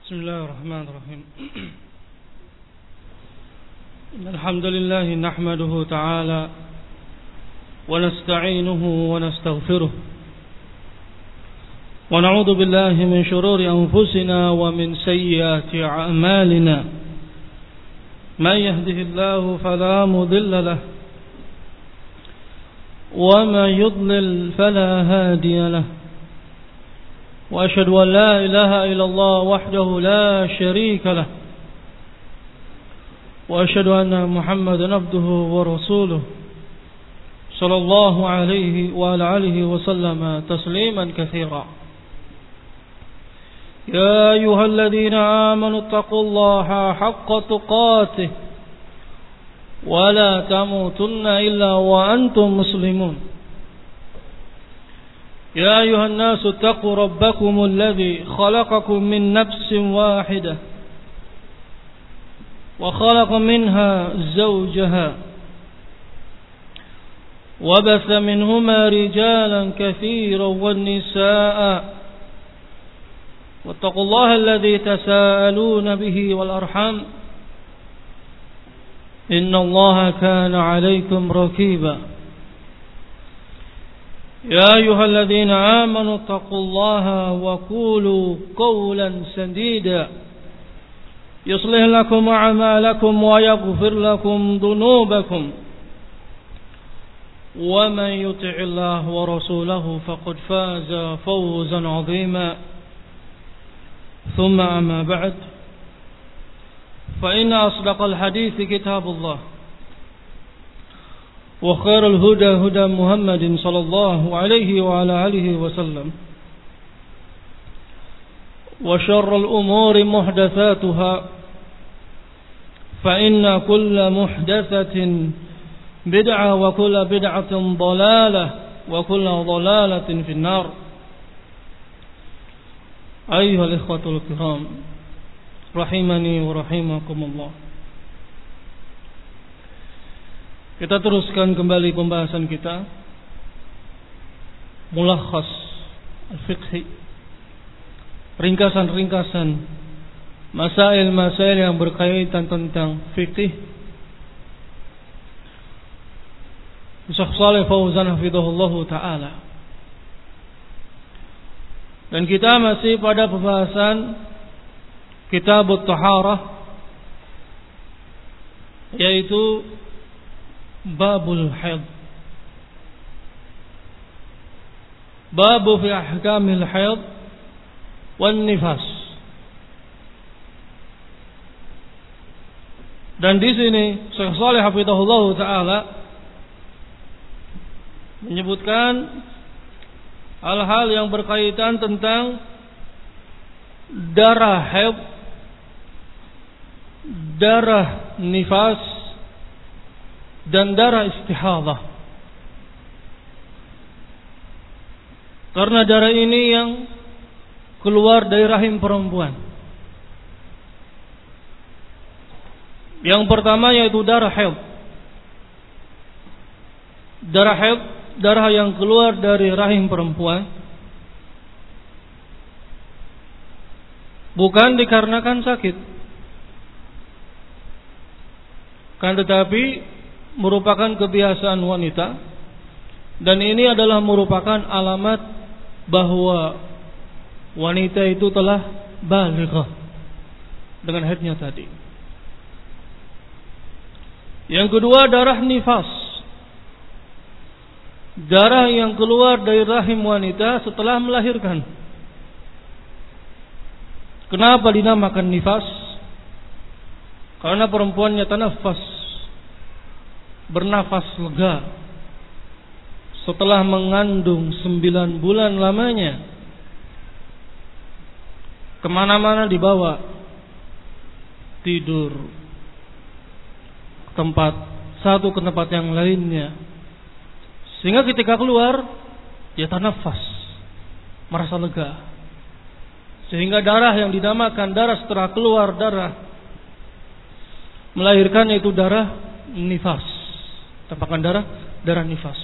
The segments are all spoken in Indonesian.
بسم الله الرحمن الرحيم الحمد لله نحمده تعالى ونستعينه ونستغفره ونعوذ بالله من شرور أنفسنا ومن سيئات أعمالنا من يهده الله فلا مضل له وما يضلل فلا هادي له وأشهد أن لا إله إلا الله وحده لا شريك له وأشهد أن محمدا عبده ورسوله صلى الله عليه وعلى آله وسلم تسليما كثيرا يا أيها الذين آمنوا اتقوا الله حق تقاته ولا تموتن إلا وأنتم مسلمون يا أيها الناس اتقوا ربكم الذي خلقكم من نفس واحدة وخلق منها زوجها وبث منهما رجالا كثيرا والنساء واتقوا الله الذي تساءلون به والأرحام إن الله كان عليكم رقيبا يا أيها الذين آمنوا اتقوا الله وقولوا قولا سديدا يصلح لكم أعمالكم ويغفر لكم ذنوبكم ومن يطع الله ورسوله فقد فاز فوزا عظيما ثم أما بعد فإن أصدق الحديث كتاب الله وخير الهدى هدى محمد صلى الله عليه وعلى آله وسلم وشر الأمور محدثاتها فإن كل محدثة بدعة وكل بدعة ضلالة وكل ضلالة في النار. أيها الإخوة الكرام rahimani wa rahimakumullah. Kita teruskan kembali pembahasan kita Mulakhas al-fiqhi, ringkasan-ringkasan masail-masail yang berkaitan tentang fikih. Syekh Shalih Fauzan hafizahullahu ta'ala. Dan kita masih pada pembahasan Kitab At-Taharah, yaitu Babul Haid. Babu fi ahkamil haid wan nifas. Dan di sini Syekh Shalih hafizahullah taala menyebutkan hal-hal yang berkaitan tentang darah haid, darah nifas, dan darah istihadah. Karena darah ini yang keluar dari rahim perempuan. Yang pertama yaitu darah haid. Darah haid, darah yang keluar dari rahim perempuan, bukan dikarenakan sakit, kan tetapi merupakan kebiasaan wanita, dan ini adalah merupakan alamat bahwa wanita itu telah balighah dengan haidnya tadi. Yang kedua, darah nifas, darah yang keluar dari rahim wanita setelah melahirkan. Kenapa dinamakan nifas? Karena perempuannya tanafas, bernafas lega setelah mengandung 9 bulan lamanya. Kemana-mana dibawa, tidur tempat satu ke tempat yang lainnya, sehingga ketika keluar dia tanafas, merasa lega, sehingga darah yang dinamakan darah setelah keluar darah melahirkan yaitu darah nifas. Tampakan darah nifas.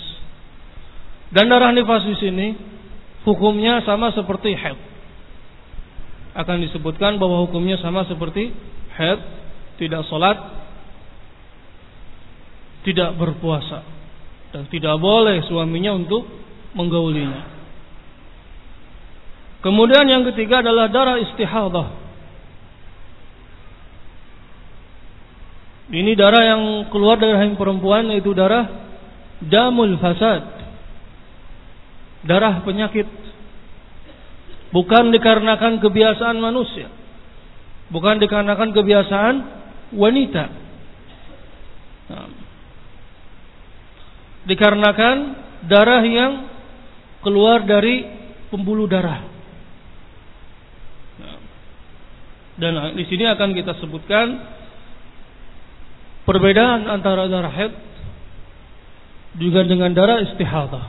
Dan darah nifas di sini hukumnya sama seperti haid. akan disebutkan bahwa hukumnya sama seperti haid, tidak sholat, tidak berpuasa, dan tidak boleh suaminya untuk menggaulinya. Kemudian yang ketiga adalah darah istihadah. Ini darah yang keluar dari rahim perempuan, yaitu darah damul fasad, darah penyakit. Bukan dikarenakan kebiasaan manusia, bukan dikarenakan kebiasaan wanita, dikarenakan darah yang keluar dari pembuluh darah. Dan di sini akan kita sebutkan perbedaan antara darah haid juga dengan darah istihadah.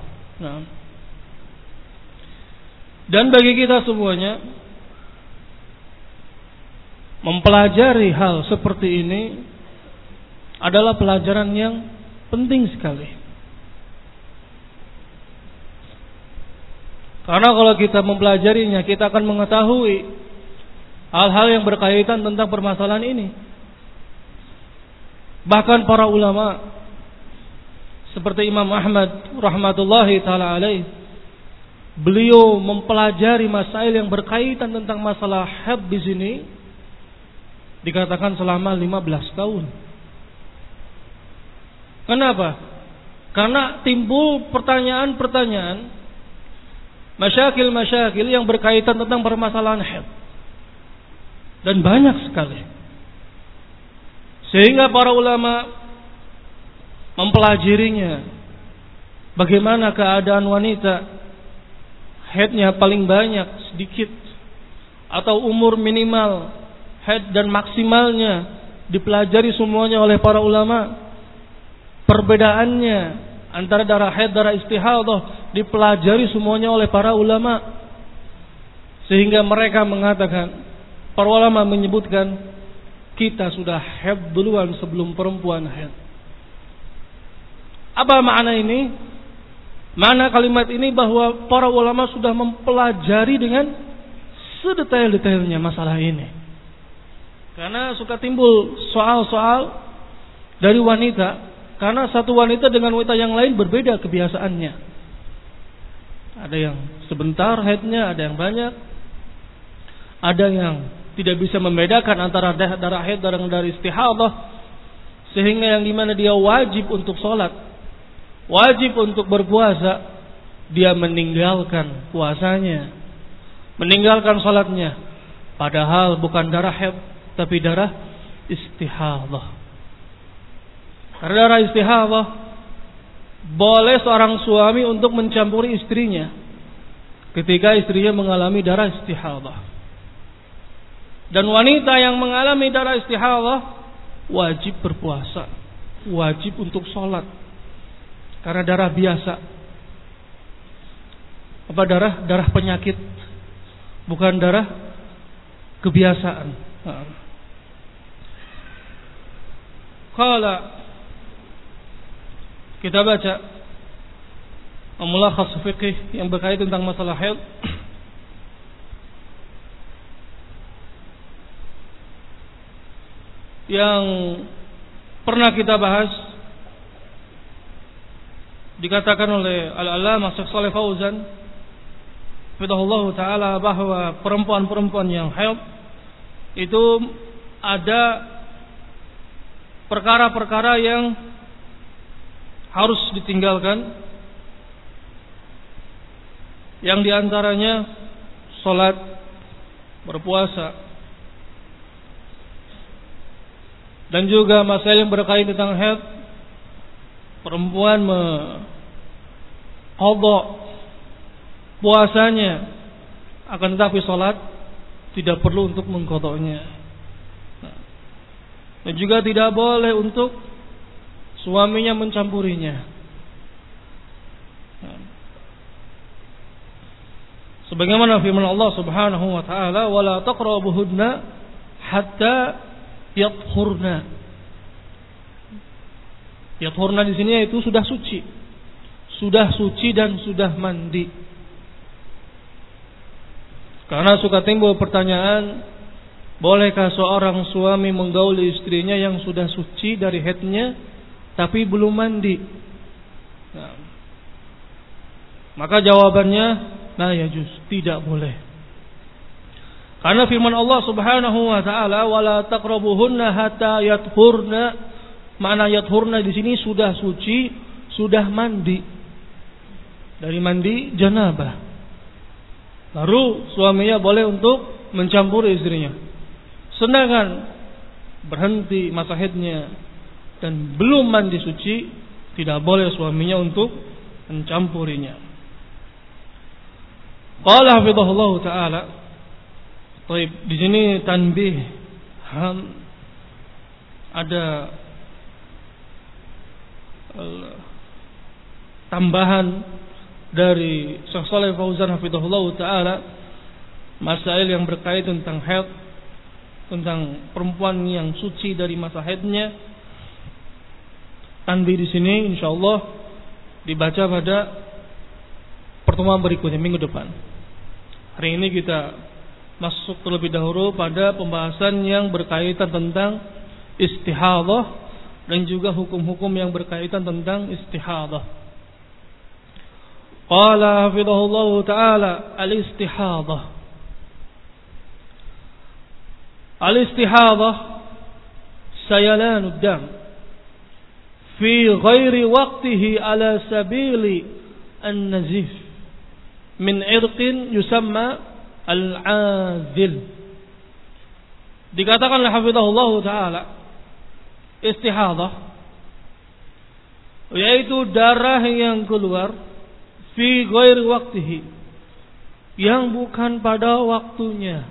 Dan bagi kita semuanya mempelajari hal seperti ini adalah pelajaran yang penting sekali. Karena kalau kita mempelajarinya, kita akan mengetahui hal-hal yang berkaitan tentang permasalahan ini. Bahkan para ulama seperti Imam Ahmad rahmatullahi taala alaih, beliau mempelajari masail yang berkaitan tentang masalah haid di sini dikatakan selama 15 tahun. Kenapa? Karena timbul pertanyaan-pertanyaan, masyakil yang berkaitan tentang permasalahan haid. Dan banyak sekali. Sehingga para ulama mempelajarinya. Bagaimana keadaan wanita, haidnya paling banyak, sedikit, atau umur minimal haid dan maksimalnya, dipelajari semuanya oleh para ulama. Perbedaannya antara darah haid, darah istihadah, dipelajari semuanya oleh para ulama. Sehingga mereka mengatakan, para ulama menyebutkan, kita sudah haid duluan sebelum perempuan haid. Apa makna ini? Mana kalimat ini bahwa para ulama sudah mempelajari dengan sedetail-detailnya masalah ini. Karena suka timbul soal-soal dari wanita, karena satu wanita dengan wanita yang lain berbeda kebiasaannya. Ada yang sebentar haidnya, ada yang banyak. Ada yang tidak bisa membedakan antara darah haid dan darah istihadah, sehingga yang dimana dia wajib untuk sholat, wajib untuk berpuasa, dia meninggalkan puasanya, meninggalkan sholatnya, padahal bukan darah haid tapi darah istihadah. Karena darah istihadah boleh seorang suami untuk mencampuri istrinya ketika istrinya mengalami darah istihadah. Dan wanita yang mengalami darah istihadah wajib berpuasa, wajib untuk sholat. Karena darah biasa. Apa darah? Darah penyakit, bukan darah kebiasaan. Qala, kita baca mulakhas fiqih yang berkaitan tentang masalah haid. Yang pernah kita bahas, dikatakan oleh Al-Allamah Syekh Shalih Fauzan hafizahullah taala bahwa perempuan-perempuan yang haid itu ada perkara-perkara yang harus ditinggalkan, yang diantaranya sholat, berpuasa, dan juga masalah yang berkaitan tentang haid. Perempuan qadha puasanya, akan tetapi sholat tidak perlu untuk mengqadhanya. Dan juga tidak boleh untuk suaminya mencampurinya. Sebagaimana firman Allah Subhanahu wa taala, "Wala taqrabuhunna hatta yathurna." Yathurna di sini yaitu sudah suci. Sudah suci dan sudah mandi. Karena suka timbul pertanyaan, bolehkah seorang suami menggauli istrinya yang sudah suci dari haidnya tapi belum mandi? Nah, maka jawabannya, la yajuz, tidak boleh. Karena firman Allah Subhanahu wa taala, wala taqrabuhunna hatta yathurna. Makna yathurna di sini sudah suci, sudah mandi. Dari mandi janabah. Baru suaminya boleh untuk mencampuri istrinya. Sedangkan berhenti masa haidnya dan belum mandi suci, tidak boleh suaminya untuk mencampurinya. Qala hafizahullah taala. Baik, di sini tanbih ada tambahan dari Syekh Shalih Fauzan hafizahullah taala, masail yang berkaitan tentang haid, tentang perempuan yang suci dari masa haidnya. Tanbih di sini insyaallah dibaca pada pertemuan berikutnya minggu depan. Hari ini kita masuk terlebih dahulu pada pembahasan yang berkaitan tentang istihadhah dan juga hukum-hukum yang berkaitan tentang istihadhah. Qala hafizahullah ta'ala al-istihadhah. Al-istihadhah sayalanud dam fi ghairi waqtihi ala sabili an-nazif min irqin yusamma al-azil. Dikatakan oleh hafizahullah ta'ala, istihadhah yaitu darah yang keluar fi ghairi waqtihi, yang bukan pada waktunya.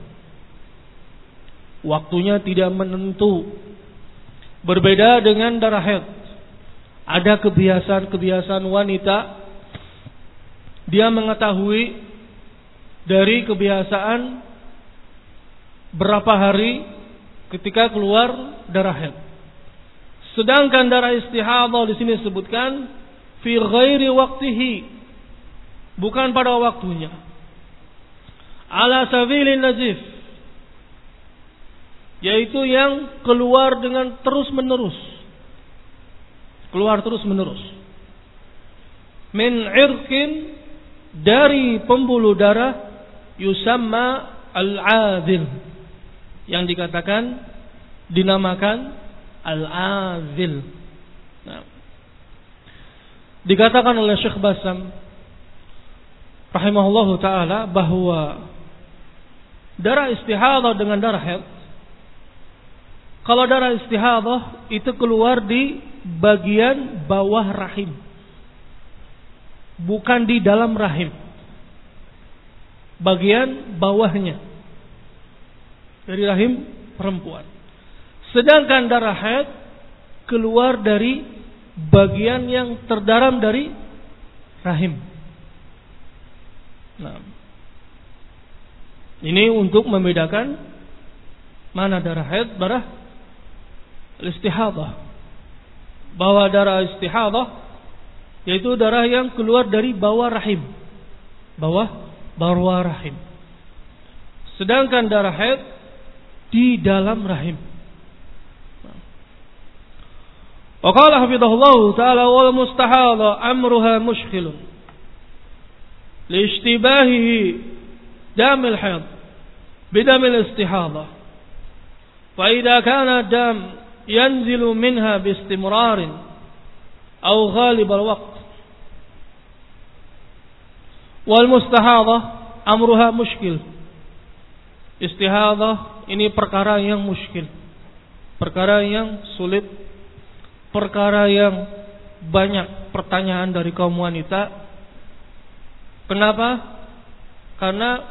Waktunya tidak menentu. Berbeda dengan darah haid. Ada kebiasaan-kebiasaan wanita, dia mengetahui dari kebiasaan berapa hari ketika keluar darah haid. Sedangkan darah istihadhah di sini disebutkan fi ghairi waqtihi, bukan pada waktunya. Ala sabilin nazif, yaitu yang keluar dengan terus menerus. Keluar terus menerus. Min irqin, dari pembuluh darah, yusamma al-azil, yang dikatakan, dinamakan al-azil. Nah, dikatakan oleh Syekh Basam rahimahullahu ta'ala bahwa darah istihadhah dengan darah haid, kalau darah istihadhah itu keluar di bagian bawah rahim, bukan di dalam rahim, bagian bawahnya dari rahim perempuan. Sedangkan darah haid keluar dari bagian yang terdalam dari rahim. Nah, ini untuk membedakan mana darah haid, darah istihadhah. Bahwa darah istihadhah yaitu darah yang keluar dari bawah rahim, bawah rahim. Sedangkan darah haid di dalam rahim. Wa qala hafizahullah ta'ala wal mustahadha amruha mushkilun لاشتباهه دم الحيض بدم الاستحاضة فإذا كان الدم ينزل منها باستمرار أو غالب الوقت والمستحاضة أمرها مشكل. Istihadah ini perkara yang muskil, perkara yang sulit, perkara yang banyak pertanyaan dari kaum wanita. Kenapa? Karena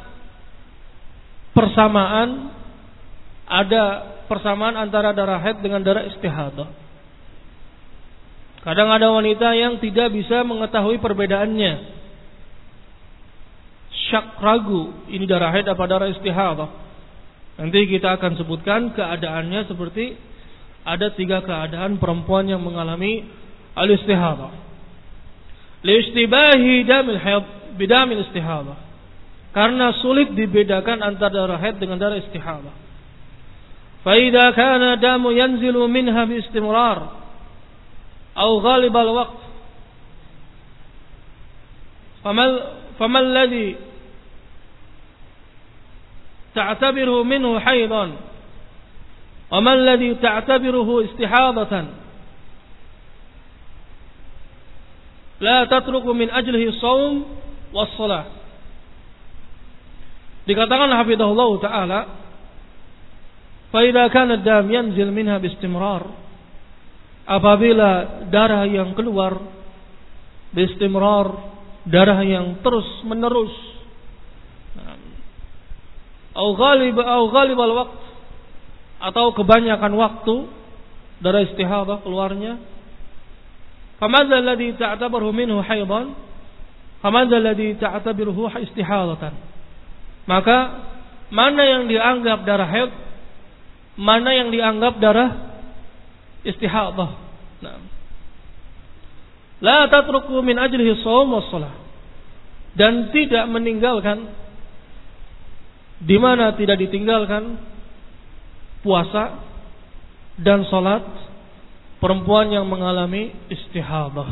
ada persamaan antara darah haid dengan darah istihadah. Kadang ada wanita yang tidak bisa mengetahui perbedaannya, syak, ragu, ini darah haid apa darah istihadah. Nanti kita akan sebutkan keadaannya, seperti ada 3 keadaan perempuan yang mengalami al-istihadah. Li istibahi damil haid bidamil istihadah. Karena sulit dibedakan antara darah haid dengan darah istihadah. Fa idza kana damu yanzilu minha bi istimrar aw ghalib al-waqt faman alladhi ta'tabiruhu minhu haidan wa man alladhi ta'tabiruhu istihadatan la tatruku min ajlihi shaum was shalah. Dikatakan hafizahullah taala, fa idza kana dam yanzil minha bistimrar, apabila darah yang keluar bistimrar, darah yang terus menerus, au ghalib al-waqt, atau kebanyakan waktu darah istihadah keluarnya, famadza alladhi ta'tabiruhu minhu haidan famadza alladhi ta'tabiruhu istihadatan, maka mana yang dianggap darah haid, mana yang dianggap darah istihadah. Nah, la tatruku min ajlihi shaum was shalah, dan tidak meninggalkan, di mana tidak ditinggalkan puasa dan salat perempuan yang mengalami istihadah.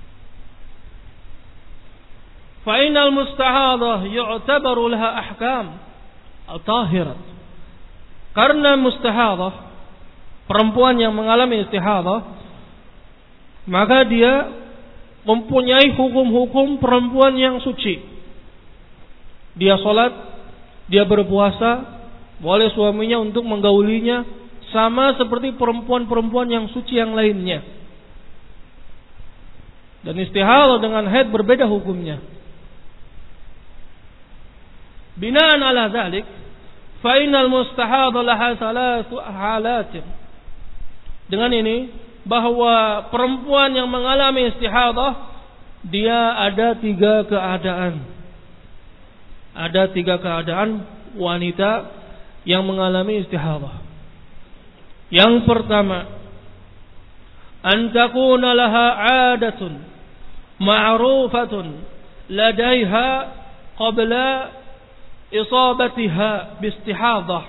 Fa innal mustahadah yu'tabaru laha ahkam al-tahirat. Karena mustahadah, perempuan yang mengalami istihadah, maka dia mempunyai hukum-hukum perempuan yang suci. Dia salat, dia berpuasa, boleh suaminya untuk menggaulinya, sama seperti perempuan-perempuan yang suci yang lainnya. Dan istihadah dengan haid berbeda hukumnya. Binaan ala dzalik, fa innal mustahadah laha thalathu halat. Dengan ini, bahwa perempuan yang mengalami istihadah, dia ada 3 keadaan. Ada 3 keadaan wanita yang mengalami istihadah. Yang pertama, an takuna laha 'adatun ma'rufatun ladaiha qabla isabatiha biistihadah,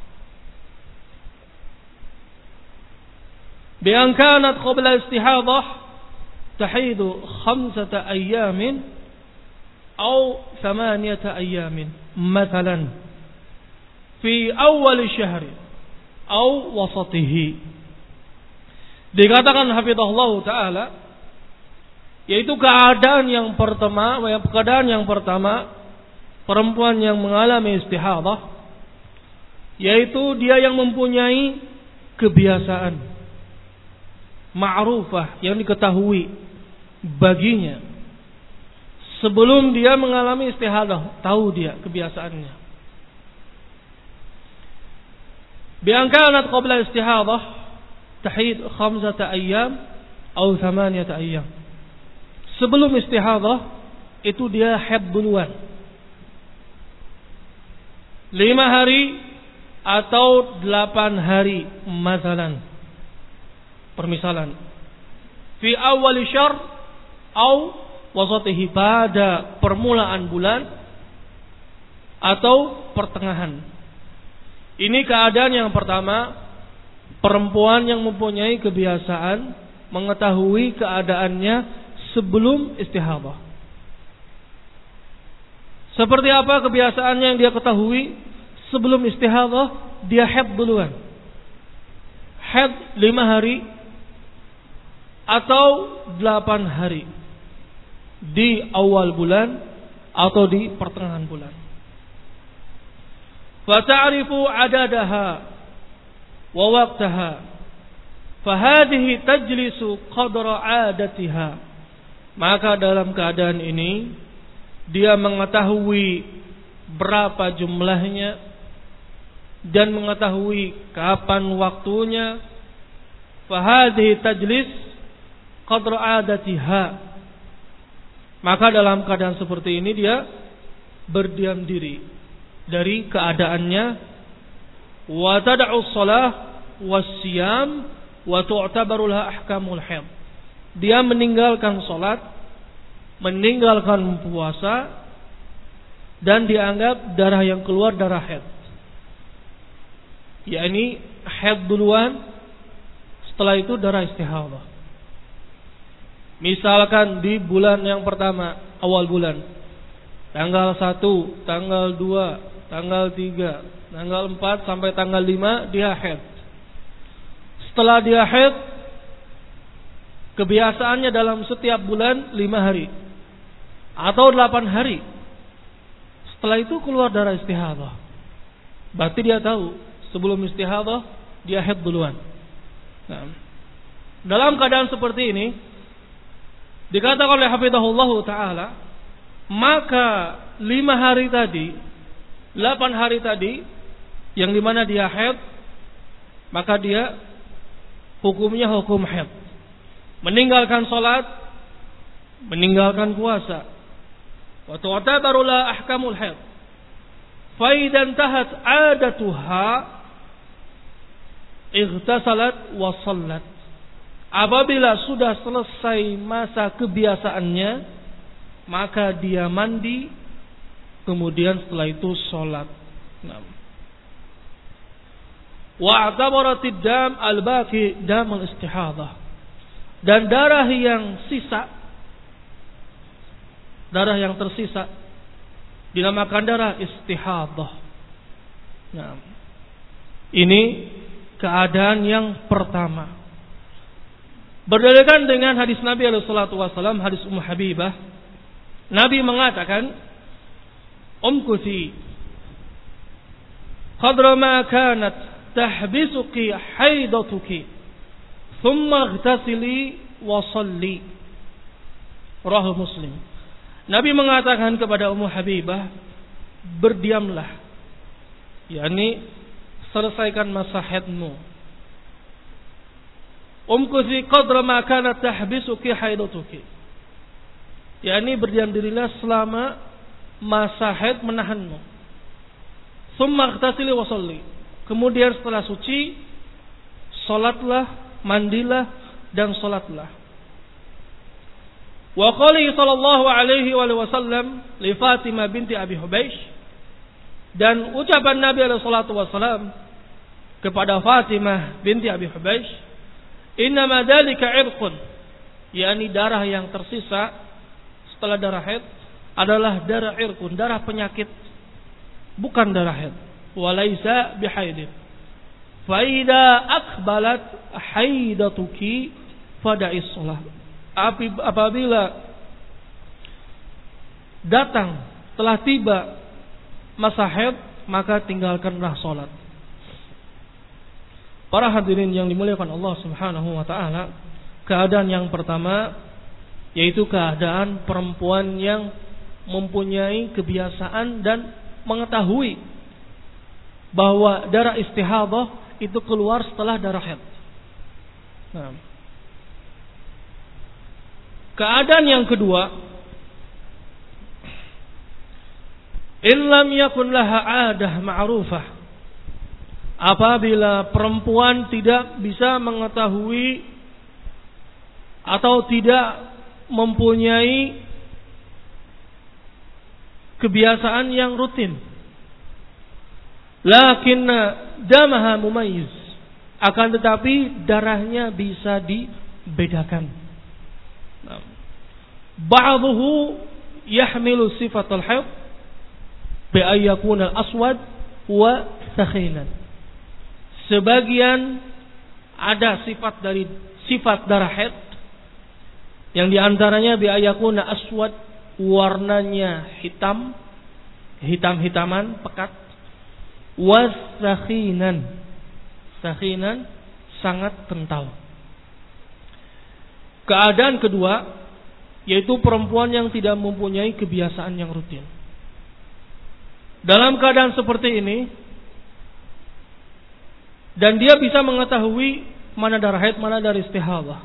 bi an kanat qabla istihadah tahidu 5 ayyamin aw 8 ayyamin mathalan fi awal syahri aw wasatihi. Dikatakan hafizahullah taala, yaitu keadaan yang pertama perempuan yang mengalami istihadah, yaitu dia yang mempunyai kebiasaan ma'rufah yang diketahui baginya sebelum dia mengalami istihadah, tahu dia kebiasaannya. Bi an kanat qabla istihadah tahid 5 ayyam atau 8 ayyam. Sebelum istihadah itu dia haid duluan, 5 hari atau 8 hari masalan. Permisalan, fi awal syahr atau wasatihi, pada permulaan bulan atau pertengahan. Ini keadaan yang pertama, perempuan yang mempunyai kebiasaan mengetahui keadaannya sebelum istihadah. Seperti apa kebiasaannya yang dia ketahui sebelum istihadah? Dia haid duluan, haid 5 hari atau 8 hari di awal bulan atau di pertengahan bulan. Fata'rifu adadaha wa waqtaha, fahadhihi tajlisu qadra adatiha. Maka dalam keadaan ini dia mengetahui berapa jumlahnya dan mengetahui kapan waktunya. Fahadhihi tajlis qadra adatiha. Maka dalam keadaan seperti ini dia berdiam diri dari keadaannya, wa tad'u shalah was-siyam wa tu'tabaru laha ahkamul haid. Dia meninggalkan salat, meninggalkan puasa, dan dianggap darah yang keluar darah haid. Yakni haid duluan, setelah itu darah istihadah. Misalkan di bulan yang pertama, awal bulan, tanggal 1, tanggal 2, tanggal 3, tanggal 4 sampai tanggal 5 dia haid. Setelah dia haid, kebiasaannya dalam setiap bulan 5 hari atau 8 hari. Setelah itu keluar darah istihadah. Berarti dia tahu sebelum istihadah dia haid duluan. Nah, dalam keadaan seperti ini dikatakan oleh hafizahullah taala, maka 5 hari tadi, 8 hari tadi yang dimana dia haid, maka dia hukumnya hukum haid. Meninggalkan salat, meninggalkan puasa. Wa tu'tabaru la ahkamul haid. Fa idan tahat 'adatuha ightasalat wa shallat. Apabila sudah selesai masa kebiasaannya, maka dia mandi, kemudian setelah itu salat. Wa atabaratid dam al-baqi dam al-istihadah. Dan darah yang sisa, darah yang tersisa dinamakan darah istihadah. Nah, ini keadaan yang pertama. Berdasarkan dengan hadis Nabi SAW, hadis Ummu Habibah, Nabi mengatakan, "Umkuthi qadra ma kanat tahbisuki haidatuki, thumma ightasili wa salli." Rawahu Muslim. Nabi mengatakan kepada Ummu Habibah, berdiamlah, yakni selesaikan masa haidmu. Umkuthi qadra ma kanat tahbisuki haidatuki, yakni berdiam dirilah selama masa haid menahanmu. Tsumma ightasili wa shalli, kemudian setelah suci salatlah, mandilah dan salatlah. Wa qali sallallahu alaihi wasallam li Fatimah binti Abi Hubaysh, dan ucapan Nabi alaihi salatu wasallam kepada Fatimah binti Abi Hubaysh, innama dzalika irqun, yakni darah yang tersisa setelah darah haid adalah darah irqun, darah penyakit, bukan darah haid. Walaisa bihaidin. Fa idza aqbalat haidatuki fada'is shalah. Apabila datang, telah tiba masa haid, maka tinggalkanlah salat. Para hadirin yang dimuliakan Allah Subhanahu wa taala, keadaan yang pertama yaitu keadaan perempuan yang mempunyai kebiasaan dan mengetahui bahwa darah istihadah itu keluar setelah darah haid. Nah, keadaan yang kedua, illam yakun laha 'adah ma'rufah, apabila perempuan tidak bisa mengetahui atau tidak mempunyai kebiasaan yang rutin, lakinna damaha mumayyiz, akan tetapi darahnya bisa dibedakan. Ba'dhuhu yahmilu sifatul haid bi ayyakuna al-aswad wa sakhinan. Sebagian ada sifat dari sifat darah haid yang diantaranya bi ayakuna aswad, warnanya hitam, hitam-hitaman, pekat, wasakhinan, sakhinan sangat kental. Keadaan kedua yaitu perempuan yang tidak mempunyai kebiasaan yang rutin. Dalam keadaan seperti ini, dan dia bisa mengetahui mana darah haid, mana darah istihadah.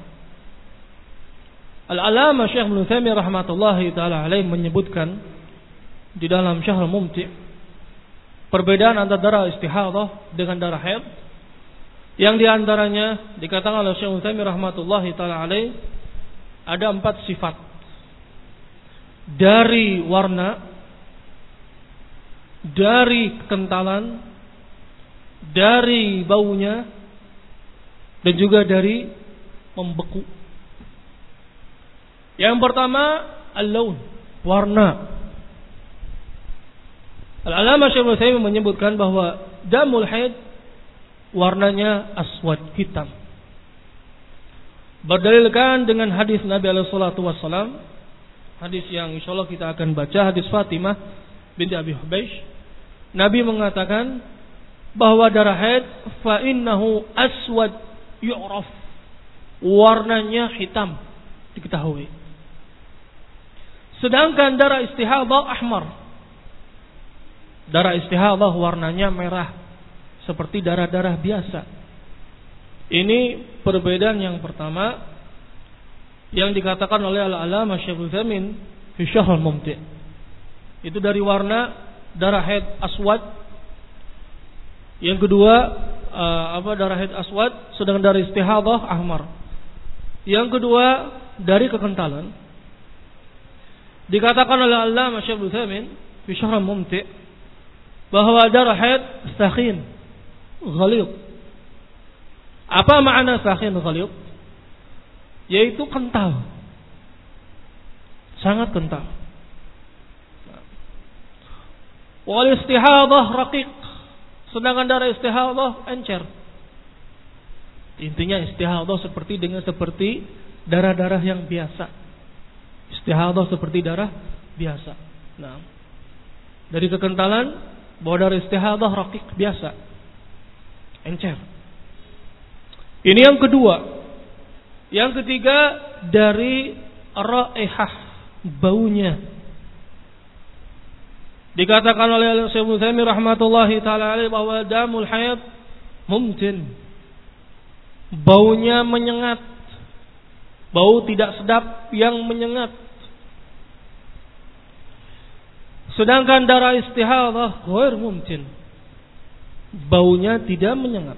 Al-Alama Syekh Ibnu Utsaimin rahmatullahi taala alaih menyebutkan di dalam Syahrul Mumti' perbedaan antara darah istihadah dengan darah haid, yang diantaranya dikatakan oleh Syekh Ibnu Utsaimin rahmatullahi taala alaih ada 4 sifat. Dari warna, dari kekentalan, dari baunya, dan juga dari membeku. Yang pertama, al-laun, warna. Al-Allamah Syaikh Utsaimin menyebutkan bahwa damul haid warnanya aswad, hitam. Berdalilkan dengan hadis Nabi alaihi salatu wassalam, hadis yang insyaallah kita akan baca, hadis Fatimah binti Abi Hubaysh. Nabi mengatakan bahwa darah haid fa innahu aswad yu'raf, warnanya hitam diketahui. Sedangkan darah istihadah ahmar, darah istihadah warnanya merah seperti darah-darah biasa. Ini perbedaan yang pertama yang dikatakan oleh Al-Allamah Syaikh Utsaimin fi Syarh Al-Mumti'. Itu dari warna darah haid aswad. Yang kedua darah haid aswad, sedangkan darah istihadah ahmar. Yang kedua dari kekentalan. Dikatakan oleh Al-Allamah Syaikh Utsaimin fi Syarh Al-Mumti' bahwa darah haid sakhin, ghalidh. Apa makna sakhin ghalidh? Yaitu kental, sangat kental. Wal istihadah raqiq, sedangkan darah istihadah encer. Intinya istihadah seperti darah-darah yang biasa. Istihadah seperti darah biasa. Nah, dari kekentalan, bahwa darah istihadah raqiq, biasa, encer. Ini yang kedua. Yang ketiga dari raihah, baunya. Dikatakan oleh Syekh Utsaimin rahmatullahi taala alaihi bahwa damul haid mumtin, baunya menyengat, bau tidak sedap yang menyengat. Sedangkan darah istihadah ghair mumtin, baunya tidak menyengat.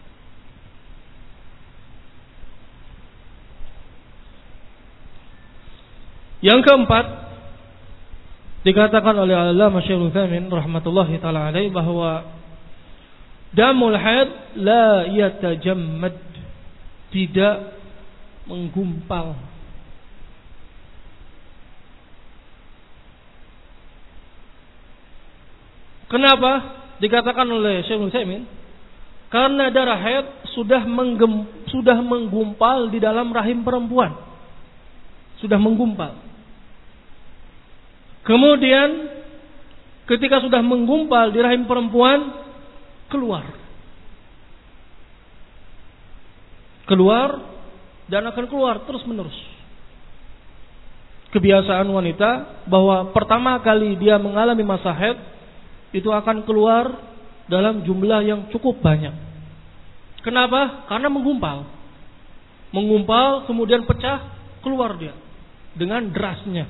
Yang keempat, dikatakan oleh Al-Allamah Syaikh Utsaimin rahmatullahi taala alaihi bahwa damul haid la yatajammad, tidak menggumpal. Kenapa dikatakan oleh Syaikh Utsaimin? Karena darah haid sudah menggumpal di dalam rahim perempuan. Sudah menggumpal. Kemudian ketika sudah menggumpal di rahim perempuan, keluar dan akan keluar terus menerus. Kebiasaan wanita bahwa pertama kali dia mengalami masa haid itu akan keluar dalam jumlah yang cukup banyak. Kenapa? Karena menggumpal kemudian pecah, keluar dia dengan derasnya.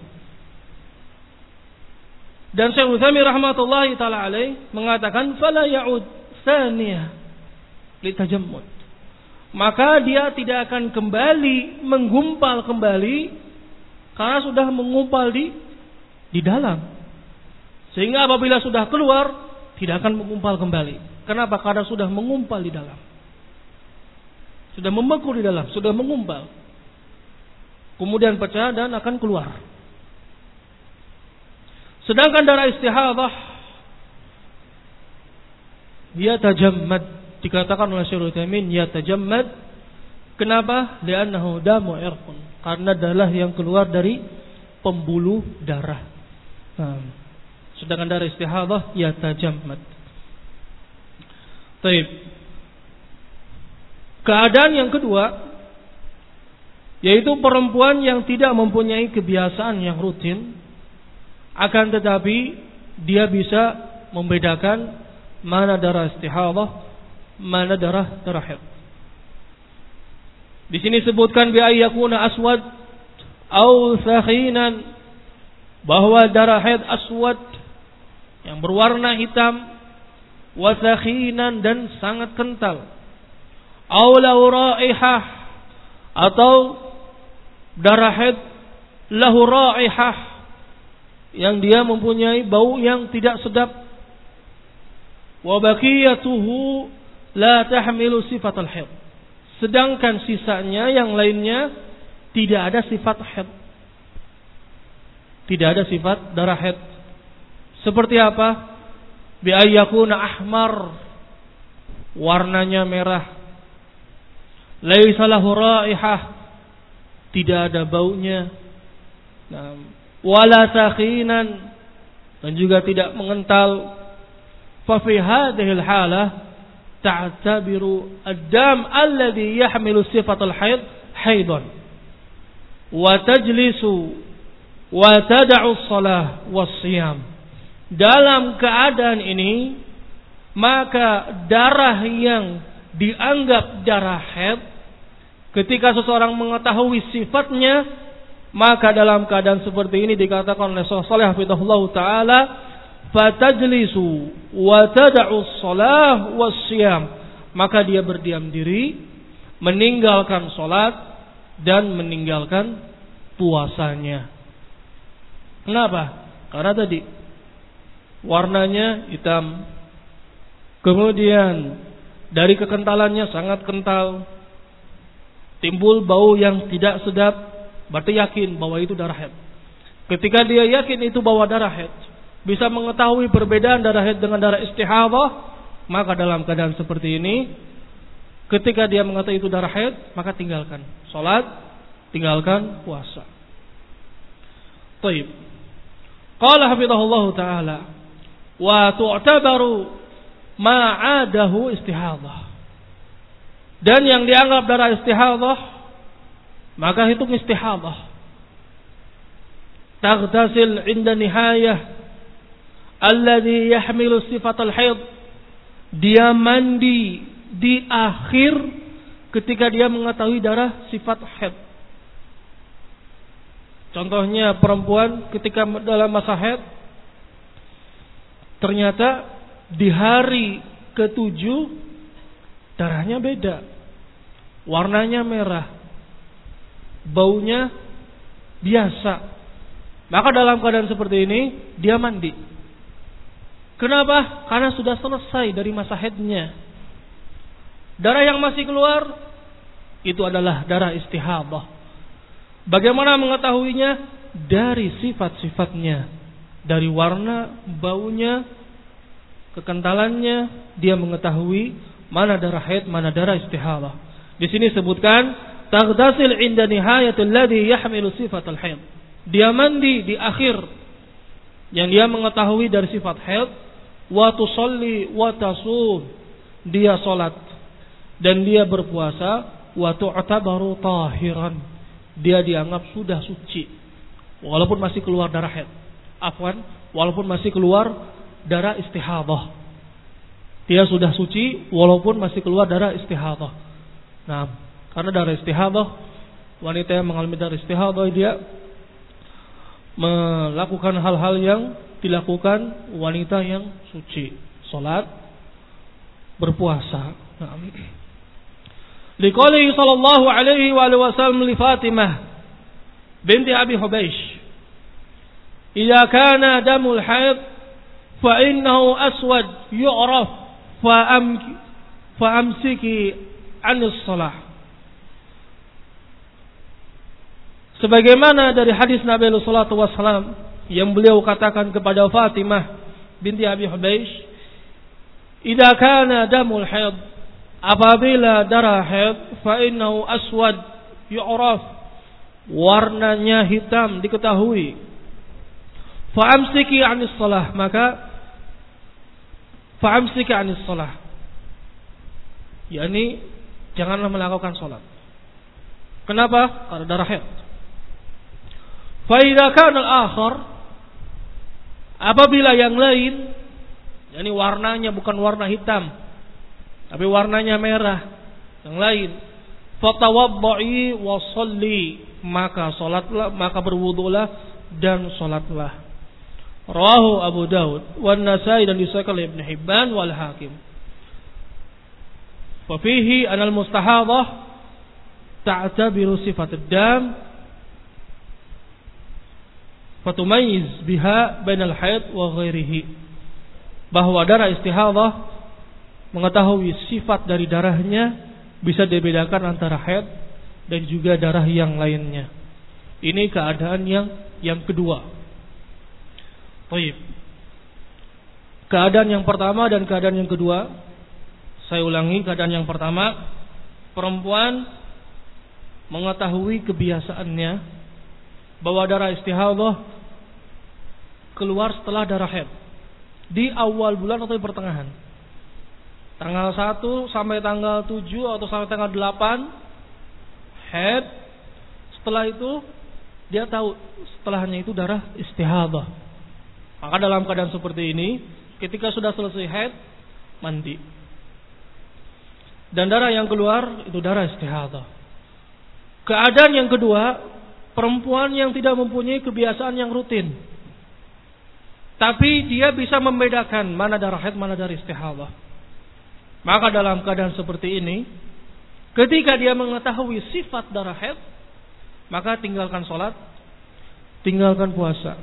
Dan Syekh Utsaimin rahmatullahi taala alaih mengatakan fala ya'ud tsaniyah litajammud, maka dia tidak akan kembali menggumpal kembali karena sudah menggumpal di dalam. Sehingga apabila sudah keluar tidak akan menggumpal kembali. Kenapa? Karena sudah menggumpal di dalam. Sudah membeku di dalam, sudah menggumpal. Kemudian pecah dan akan keluar. Sedangkan darah istihadah yatajammad, dikatakan oleh Syekh Utsaimin yatajammad. Kenapa? Li'annahu damu irqun, karena darah yang keluar dari pembuluh darah. Sedangkan darah istihadah yatajammad. Baik. Keadaan yang kedua yaitu perempuan yang tidak mempunyai kebiasaan yang rutin, akan tetapi dia bisa membedakan mana darah istihadah, mana darah haid. Di sini sebutkan bi ayyakuna aswad au sakhinan, bahwa darah haid aswad yang berwarna hitam, wa sakhinan dan sangat kental, au lahu raihah, atau darah haid lahu raihah, yang dia mempunyai bau yang tidak sedap, wa baqiyatuhu la tahmilu sifatal haid. Sedangkan sisanya yang lainnya tidak ada sifat haid. Tidak ada sifat darah haid. Seperti apa? Bi ayyakuna ahmar, warnanya merah. Laisa lahu raihah, tidak ada baunya. Wala sakhinan, dan juga tidak mengental. Fa fi hadhihi al-halah ta'tabiru ad-dam alladhi yahmilu sifatal haid haidan wa tajlisu wa tad'u as-salah was-siyam. Dalam keadaan ini, maka darah yang dianggap darah haid, ketika seseorang mengetahui sifatnya, maka dalam keadaan seperti ini dikatakan oleh Shalih hafizahullah taala, fatajlisu wa tad'u as-salah was-siyam, maka dia berdiam diri, meninggalkan salat dan meninggalkan puasanya. Kenapa? Karena tadi warnanya hitam, kemudian dari kekentalannya sangat kental, timbul bau yang tidak sedap, berarti yakin bahwa itu darah haid. Ketika dia yakin itu bahwa darah haid, bisa mengetahui perbedaan darah haid dengan darah istihadhah, maka dalam keadaan seperti ini, ketika dia mengetahui itu darah haid, maka tinggalkan salat, tinggalkan puasa. Baik. Qala hafizahullah taala, wa tu'tabaru ma'adahu istihadhah. Dan yang dianggap darah istihadhah, maka hitung istihadhah. Taghtasil 'inda nihayah alladhi yahmilu sifatal haid. Dia mandi di akhir ketika dia mengetahui darah sifat haid. Contohnya perempuan ketika dalam masa haid, ternyata di hari ke-7 darahnya beda, warnanya merah, baunya biasa. Maka dalam keadaan seperti ini dia mandi. Kenapa? Karena sudah selesai dari masa haidnya. Darah yang masih keluar itu adalah darah istihadhah. Bagaimana mengetahuinya? Dari sifat-sifatnya, dari warna, baunya, kekentalannya, dia mengetahui mana darah haid, mana darah istihadhah. Di sini sebutkan taghtasil 'inda nihayatil ladzi yahmilu sifatal haid. Dia mandi di akhir yang dia mengetahui dari sifat haid, wa tusalli wa tasum, dia salat dan dia berpuasa, wa tu'tabaru tahiran, dia dianggap sudah suci walaupun masih keluar darah haid. Walaupun masih keluar darah istihadhah, dia sudah suci walaupun masih keluar darah istihadhah. Nah, karena darah istihadhah, wanita yang mengalami darah istihadhah dia melakukan hal-hal yang dilakukan wanita yang suci, salat, berpuasa. Nah, liqaulihi sallallahu alaihi wa alihi wasallam li Fatimah binti Abi Hubaysh, "Idza kana damul haid fa innahu aswad yu'raf fa amsiki 'anis shalah." Sebagaimana dari hadis Nabi sallallahu alaihi wasallam yang beliau katakan kepada Fatimah binti Abi Hubaysh, "Idza kana damul haid," apabila darah haid, fa innahu aswad yu'raf, warnanya hitam diketahui, fa amsiki 'anis shalah, maka fa amsiki 'anis shalah, yakni janganlah melakukan salat. Kenapa? Karena darah haid. Fa idza kana al-akhar, apabila yang lain, yakni warnanya bukan warna hitam tapi warnanya merah, yang lain, fatawadda'i wa sholli, maka salatlah, maka berwudulah dan salatlah. Rawahu Abu Daud wan Nasa'i, dan disahihkan oleh Ibnu Hibban wal Hakim. Fa fihi anal mustahadhah ta'tabiru sifat ad-dam fatumayyiz biha bainal haid wa ghairihi, bahwa darah istihadhah mengetahui sifat dari darahnya, bisa dibedakan antara haid dan juga darah yang lainnya. Ini keadaan yang kedua. Baik. Keadaan yang pertama dan keadaan yang kedua. Saya ulangi, keadaan yang pertama, perempuan mengetahui kebiasaannya bahwa darah istihadah keluar setelah darah haid di awal bulan atau di pertengahan. Tanggal 1 sampai tanggal 7 atau sampai tanggal 8 haid. Setelah itu dia tahu setelahnya itu darah istihadah. Maka dalam keadaan seperti ini, ketika sudah selesai haid, mandi. Dan darah yang keluar itu darah istihadah. Keadaan yang kedua, perempuan yang tidak mempunyai kebiasaan yang rutin. Tapi dia bisa membedakan mana darah haid, mana darah istihadah. Maka dalam keadaan seperti ini, ketika dia mengetahui sifat darah haid, maka tinggalkan sholat, tinggalkan puasa.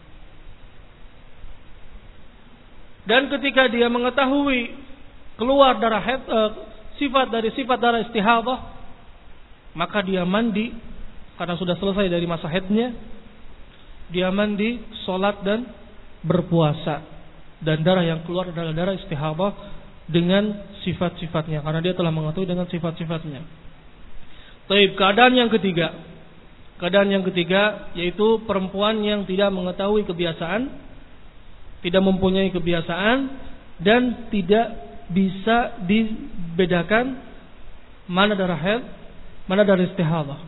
Dan ketika dia mengetahui keluar darah haid, sifat dari sifat darah istihadah, maka dia mandi karena sudah selesai dari masa haidnya. Dia mandi, sholat dan berpuasa. Dan darah yang keluar adalah darah istihadah dengan sifat-sifatnya, karena dia telah mengetahui dengan sifat-sifatnya. Baik, keadaan yang ketiga. Keadaan yang ketiga yaitu perempuan yang tidak mengetahui kebiasaan, tidak mempunyai kebiasaan dan tidak bisa dibedakan mana darah haid, mana darah istihadah.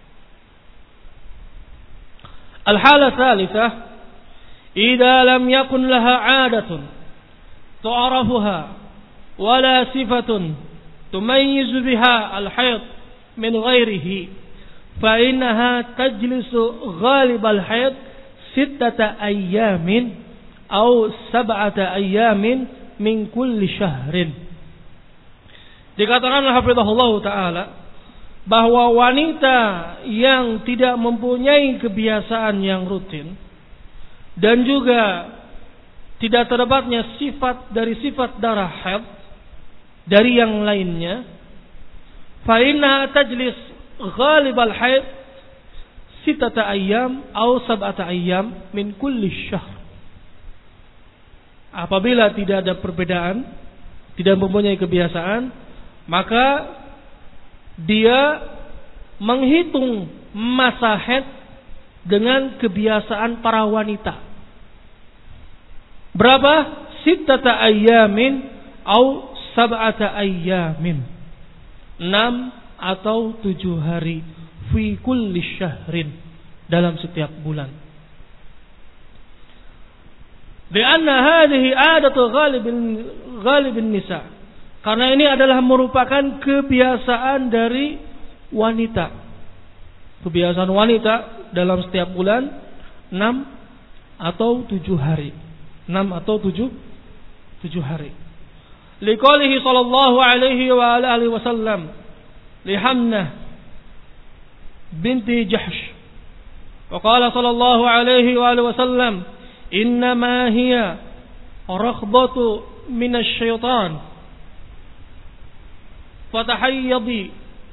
Al-halah tsalitsah, idza lam yakun laha 'adatun tu'rafuha wala sifatun tumayyizu biha al-haid min ghairihi fa innaha tajlisu ghalib al-haid 6 ayyamin atau 7 ayyamin min kulli syahrin. Dikatakan hafizahullah taala bahwa wanita yang tidak mempunyai kebiasaan yang rutin dan juga tidak terdapatnya sifat dari sifat darah haid dari yang lainnya, fa inna tajlis ghalib al haid 6 ayyam atau 7 ayyam min kulli syahr. Apabila tidak ada perbedaan, tidak mempunyai kebiasaan, maka dia menghitung masa haid dengan kebiasaan para wanita. Berapa? 6 ayyamin atau 7 ayyamin. 6 atau 7 hari fi kulli syahrin, dalam setiap bulan. Lianna hadhihi adatu ghalibin nisa. Karena ini adalah merupakan kebiasaan dari wanita. Kebiasaan wanita dalam setiap bulan 6 atau 7 hari. 6 atau 7 hari. Liqaulihi sallallahu alaihi wa alihi wasallam li Hamnah binti Jahsh. Wa qala sallallahu alaihi wa alihi wasallam, innama hiya rakhbatu minasy syaitan fatahayyadi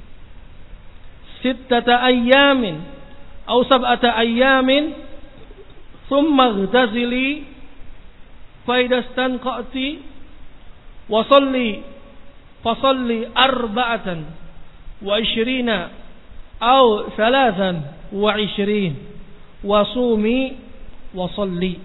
6 ayyamin atau 7 ayyamin thumma ightazili fa idastanqati wa salli fasalli 24 atau 23 wa sumi wasalli.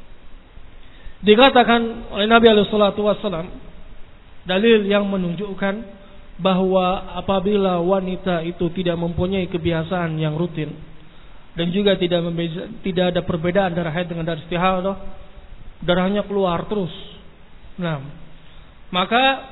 Dikatakan oleh Nabi SAW, dalil yang menunjukkan bahwa apabila wanita itu tidak mempunyai kebiasaan yang rutin dan juga tidak ada perbedaan darah haid dengan darah istihadah, darahnya keluar terus. Nah, maka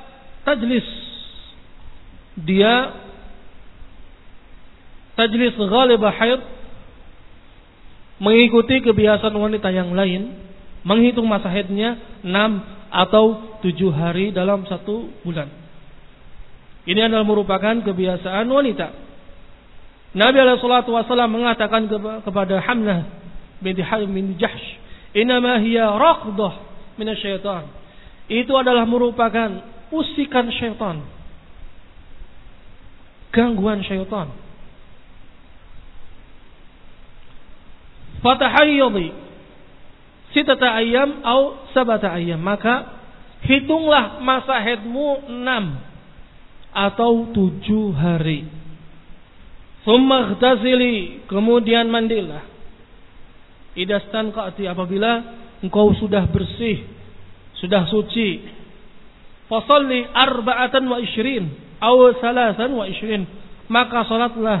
tajlis ghalib haid, mengikuti kebiasaan wanita yang lain, menghitung masa haidnya 6 atau 7 hari dalam 1 bulan. Ini adalah merupakan kebiasaan wanita. Nabi SAW mengatakan kepada Hamnah binti Jahsh, innama hiya raqdah minasyaitan. Itu adalah merupakan usikan syaitan, gangguan syaitan. Fatahayyadi sitata ayyam atau sabata ayyam, maka hitunglah masa haidmu 6 atau 7 hari. Tsumma ightasili, kemudian mandilah. Idastanqati, apabila engkau sudah bersih, sudah suci. Fasalli 24 aw 23, maka salatlah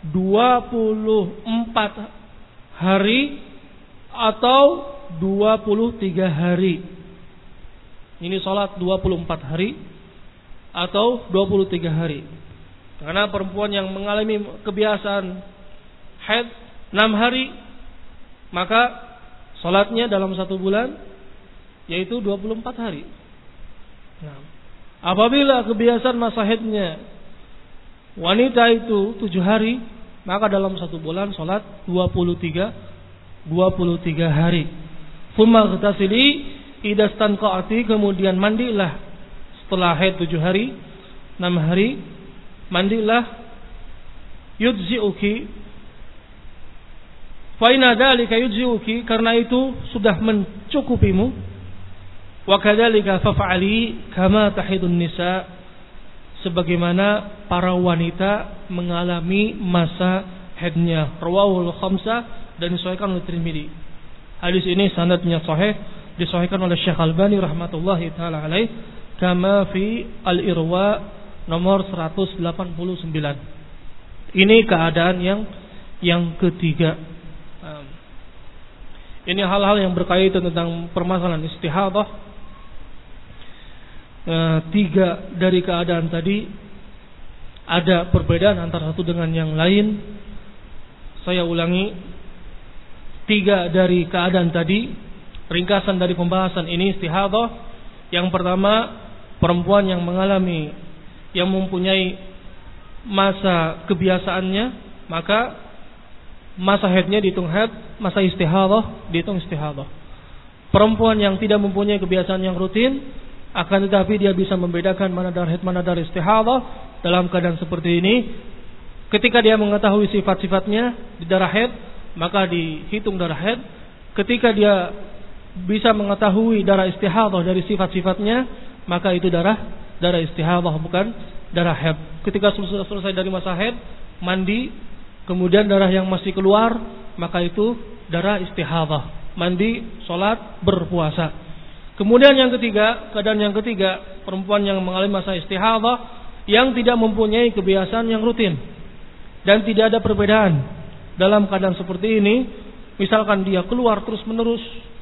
24 hari atau 23 hari. Ini salat 24 hari atau 23 hari. Karena perempuan yang mengalami kebiasaan haid 6 hari, maka salatnya dalam 1 bulan yaitu 24 hari. Nah, apabila kebiasaan masa haidnya wanita itu 7 hari, maka dalam 1 bulan salat 23 hari. Tsumma ightasili idastanqati, kemudian mandilah setelah haid 7 hari, 6 hari, mandilah. Yujzi'uki, fa inna dzalika yujzi'uki, karena itu sudah mencukupimu. Wa kadzalika faf'ali kama tahidun nisa, sebagaimana para wanita mengalami masa haidnya. Rawahul khamsah, dan disahihkan oleh Tirmidzi. Hadis ini sanadnya sahih, disahihkan oleh Syekh Albani rahmatullahi taala alaih, kama fi Al-Irwa nomor 189. Ini keadaan yang ketiga. Ini hal-hal yang berkaitan tentang permasalahan istihadah. 3 dari keadaan tadi ada perbedaan antara satu dengan yang lain. Saya ulangi, 3 dari keadaan tadi, ringkasan dari pembahasan ini istihadah. Yang pertama, perempuan yang mempunyai masa kebiasaannya, maka masa haidnya dihitung haid, masa istihadah dihitung istihadah. Perempuan yang tidak mempunyai kebiasaan yang rutin, akan tetapi dia bisa membedakan mana darah haid, mana darah istihadah. Dalam keadaan seperti ini, ketika dia mengetahui sifat-sifatnya di darah haid, maka dihitung darah haid. Ketika dia bisa mengetahui darah istihadah dari sifat-sifatnya, maka itu darah istihadah, bukan darah haid. Ketika sudah selesai dari masa haid, mandi, kemudian darah yang masih keluar, maka itu darah istihadah. Mandi, sholat, berpuasa. Kemudian yang ketiga, keadaan yang ketiga, perempuan yang mengalami masa istihadah yang tidak mempunyai kebiasaan yang rutin dan tidak ada perbedaan. Dalam keadaan seperti ini, misalkan dia keluar terus-menerus,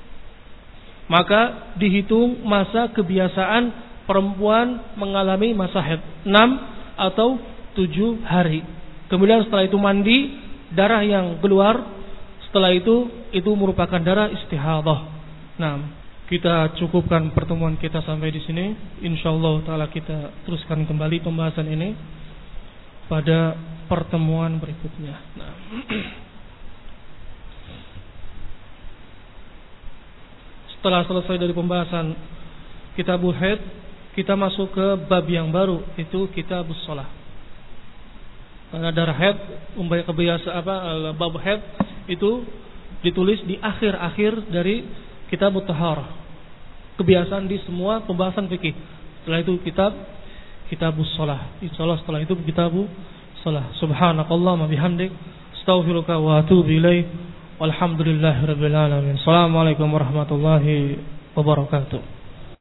maka dihitung masa kebiasaan perempuan mengalami masa haid 6 atau 7 hari. Kemudian setelah itu mandi, darah yang keluar setelah itu merupakan darah istihadah. Nah, kita cukupkan pertemuan kita sampai di sini. Insyaallah taala kita teruskan kembali pembahasan ini pada pertemuan berikutnya. Nah, setelah selesai dari pembahasan kitabul haid, kita masuk ke bab yang baru, itu kitabus shalah. Karena darah haid, bab haid itu ditulis di akhir-akhir dari kitabut taharah. Kebiasaan di semua pembahasan fikih. Setelah itu kitabus shalah. Insyaallah setelah itu kitabus shalah. Subhanakallahumma bihamdik, astaghfiruka wa atubu ilaik. Walhamdulillahirabbil alamin. Assalamualaikum warahmatullahi wabarakatuh.